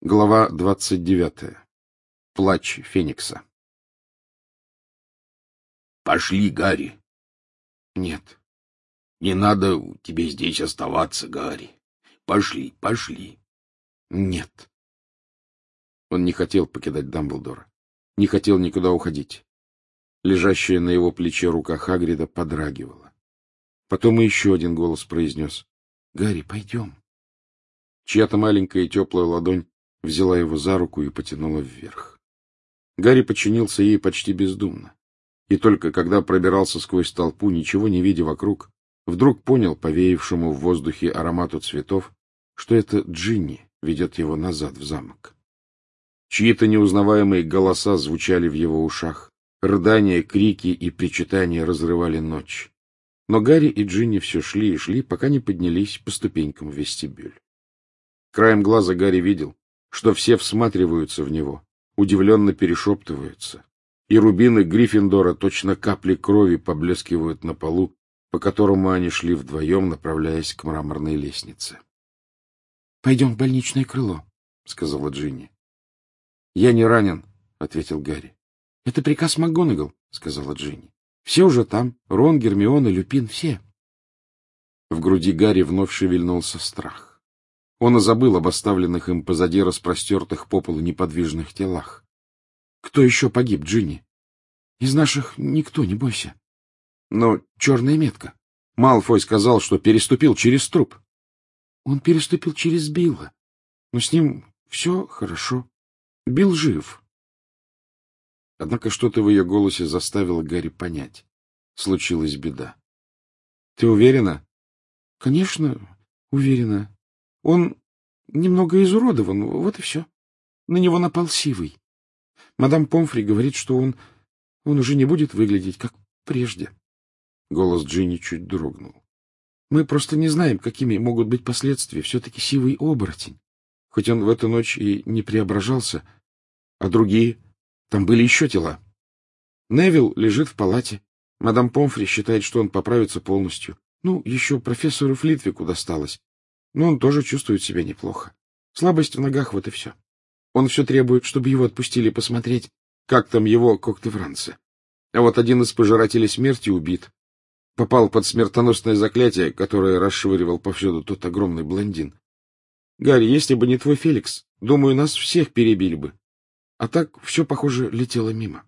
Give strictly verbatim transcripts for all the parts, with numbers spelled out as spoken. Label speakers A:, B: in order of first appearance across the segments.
A: Глава двадцать девятая. Плач Феникса.
B: — Пошли, Гарри.
A: — Нет.
B: — Не надо тебе здесь оставаться, Гарри. Пошли, пошли.
A: — Нет. Он не хотел покидать Дамблдора. Не хотел никуда уходить. Лежащая на его плече рука Хагрида подрагивала. Потом и еще один голос произнес: — Гарри, пойдем. Чья-то маленькая и теплая ладонь взяла его за руку и потянула вверх. Гарри подчинился ей почти бездумно. И только когда пробирался сквозь толпу, ничего не видя вокруг, вдруг понял по веявшему в воздухе аромату цветов, что это Джинни ведет его назад в замок. Чьи-то неузнаваемые голоса звучали в его ушах, рыдания, крики и причитания разрывали ночь. Но Гарри и Джинни все шли и шли, пока не поднялись по ступенькам в вестибюль. Краем глаза Гарри видел, что все всматриваются в него, удивленно перешептываются, и рубины Гриффиндора, точно капли крови, поблескивают на полу, по которому они шли вдвоем, направляясь к мраморной лестнице. — Пойдем в больничное крыло, — сказала Джинни. — Я не ранен, — ответил Гарри. — Это приказ МакГонагал, — сказала Джинни. — Все уже там. Рон, Гермиона, Люпин — все. В груди Гарри вновь шевельнулся страх. Он и забыл об оставленных им позади распростертых по полу неподвижных телах. — Кто еще погиб, Джинни? — Из наших никто, не бойся. — Но черная метка. Малфой сказал, что переступил через труп. — Он переступил через Билла. Но с ним все хорошо. Билл жив. Однако что-то в ее голосе заставило Гарри понять. Случилась беда. — Ты уверена? — Конечно, уверена. Он немного изуродован, вот и все. На него напал Сивый. Мадам Помфри говорит, что он, он уже не будет выглядеть, как прежде. Голос Джинни чуть дрогнул. Мы просто не знаем, какими могут быть последствия. Все-таки Сивый оборотень. Хоть он в эту ночь и не преображался, а другие... Там были еще тела. Невилл лежит в палате. Мадам Помфри считает, что он поправится полностью. Ну, еще профессору Флитвику досталось. Но он тоже чувствует себя неплохо. Слабость в ногах, вот и все. Он все требует, чтобы его отпустили посмотреть, как там его когтевранцы. А вот один из пожирателей смерти убит. Попал под смертоносное заклятие, которое расшвыривал повсюду тот огромный блондин. Гарри, если бы не твой Феликс, думаю, нас всех перебили бы. А так все, похоже, летело мимо.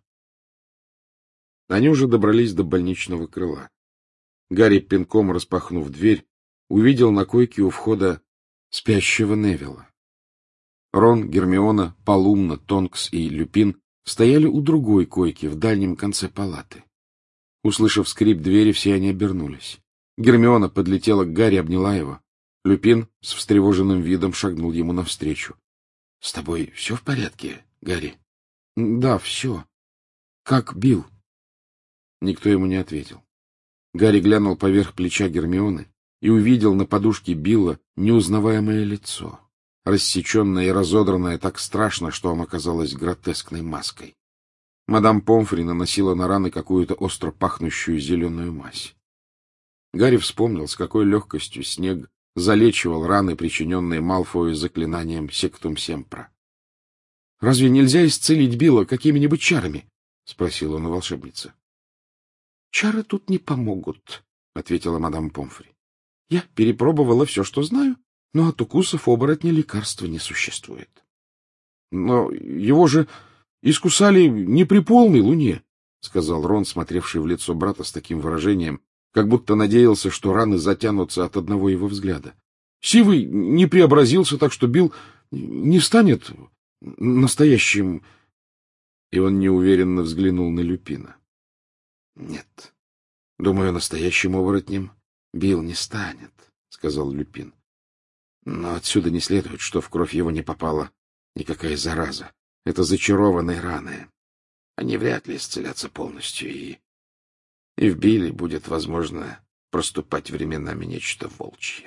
A: Они уже добрались до больничного крыла. Гарри, пинком распахнув дверь, увидел на койке у входа спящего Невилла. Рон, Гермиона, Полумна, Тонкс и Люпин стояли у другой койки в дальнем конце палаты. Услышав скрип двери, все они обернулись. Гермиона подлетела к Гарри, обняла его. Люпин с встревоженным видом шагнул ему навстречу. — С тобой все в порядке, Гарри? — Да, все. — Как Билл? Никто ему не ответил. Гарри глянул поверх плеча Гермионы и увидел на подушке Билла неузнаваемое лицо, рассеченное и разодранное так страшно, что оно казалось гротескной маской. Мадам Помфри наносила на раны какую-то остро пахнущую зеленую мазь. Гарри вспомнил, с какой легкостью снег залечивал раны, причиненные Малфою заклинанием «Сектум Семпра». — Разве нельзя исцелить Билла какими-нибудь чарами? — спросил он у волшебницы. — Чары тут не помогут, — ответила мадам Помфри. — Я перепробовала все, что знаю, но от укусов оборотня лекарства не существует. — Но его же искусали не при полной луне, — сказал Рон, смотревший в лицо брата с таким выражением, как будто надеялся, что раны затянутся от одного его взгляда. Сивый не преобразился, так что Билл не станет настоящим... И он неуверенно взглянул на Люпина. — Нет, думаю, настоящим оборотнем Билл не станет, — сказал Люпин. — Но отсюда не следует, что в кровь его не попала никакая зараза. Это зачарованные раны. Они вряд ли исцелятся полностью, и... И в Билле будет, возможно, проступать временами нечто волчье.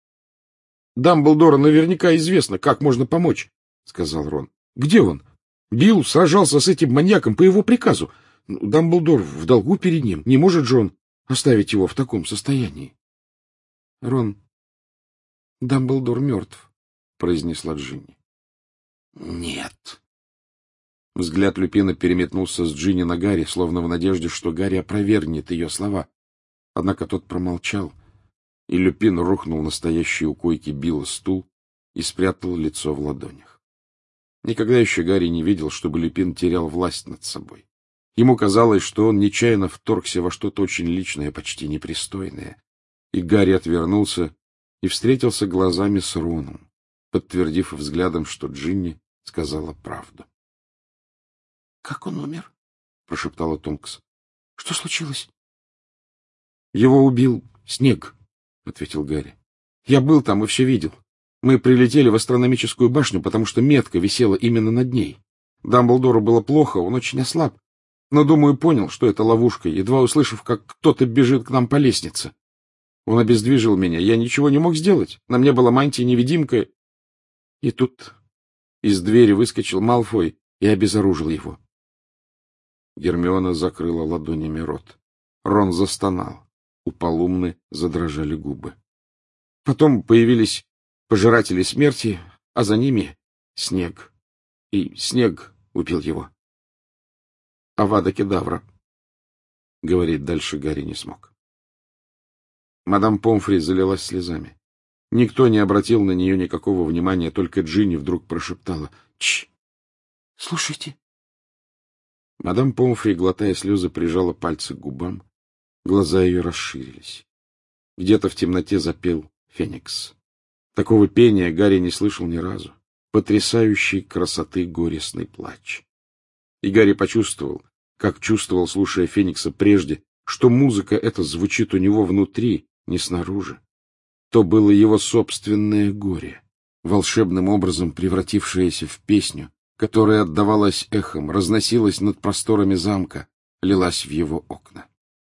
A: — Дамблдору наверняка известно, как можно помочь, — сказал Рон. — Где он? Билл сражался с этим маньяком по его приказу. Дамблдор в долгу перед ним. Не может же он оставить его в таком состоянии? — Рон, Дамблдор мертв, — произнесла Джинни.
B: — Нет.
A: Взгляд Люпина переметнулся с Джинни на Гарри, словно в надежде, что Гарри опровергнет ее слова. Однако тот промолчал, и Люпин рухнул на стоящий у койки Билла стул и спрятал лицо в ладонях. Никогда еще Гарри не видел, чтобы Люпин терял власть над собой. Ему казалось, что он нечаянно вторгся во что-то очень личное, почти непристойное. И Гарри отвернулся и встретился глазами с Роном, подтвердив взглядом, что Джинни сказала правду. — Как он умер? — прошептала Тонкс. — Что случилось? — Его убил снег, — ответил Гарри. — Я был там и все видел. Мы прилетели в астрономическую башню, потому что метка висела именно над ней. Дамблдору было плохо, он очень ослаб, но, думаю, понял, что это ловушка, едва услышав, как кто-то бежит к нам по лестнице. Он обездвижил меня, я ничего не мог сделать. На мне была мантия-невидимка. И тут из двери выскочил Малфой и обезоружил его. Гермиона закрыла ладонями рот. Рон застонал. У Полумны задрожали губы. Потом появились пожиратели смерти, а за ними снег. И снег убил его. Авада Кедавра. Говорить дальше Гарри не смог. Мадам Помфри залилась слезами. Никто не обратил на нее никакого внимания, только Джинни вдруг прошептала: «Чш! Слушайте!» Мадам Помфри, глотая слезы, прижала пальцы к губам. Глаза ее расширились. Где-то в темноте запел феникс. Такого пения Гарри не слышал ни разу. Потрясающей красоты горестный плач. И Гарри почувствовал, как чувствовал, слушая феникса прежде, что музыка эта звучит у него внутри, не снаружи. То было его собственное горе, волшебным образом превратившееся в песню, которая отдавалась эхом, разносилась над просторами замка, лилась в его окна.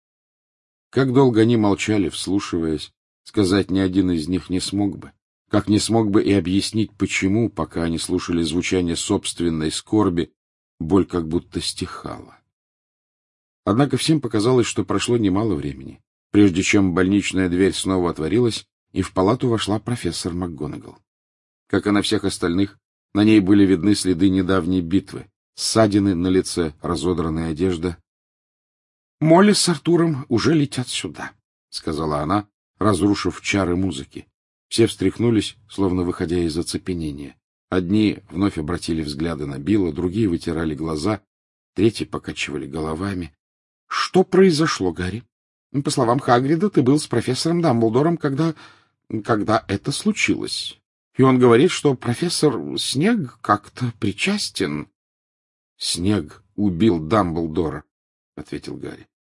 A: Как долго они молчали, вслушиваясь, сказать ни один из них не смог бы, как не смог бы и объяснить, почему, пока они слушали звучание собственной скорби, боль как будто стихала. Однако всем показалось, что прошло немало времени, прежде чем больничная дверь снова отворилась, и в палату вошла профессор МакГонагал. Как и на всех остальных, на ней были видны следы недавней битвы, ссадины на лице, разодранная одежда. — Молли с Артуром уже летят сюда, — сказала она, разрушив чары музыки. Все встряхнулись, словно выходя из оцепенения. Одни вновь обратили взгляды на Билла, другие вытирали глаза, третьи покачивали головами. — Что произошло, Гарри? По словам Хагрида, ты был с профессором Дамблдором, когда... когда это случилось. И он говорит, что профессор Снег как-то причастен. — Снег убил Дамблдора, — ответил Гарри.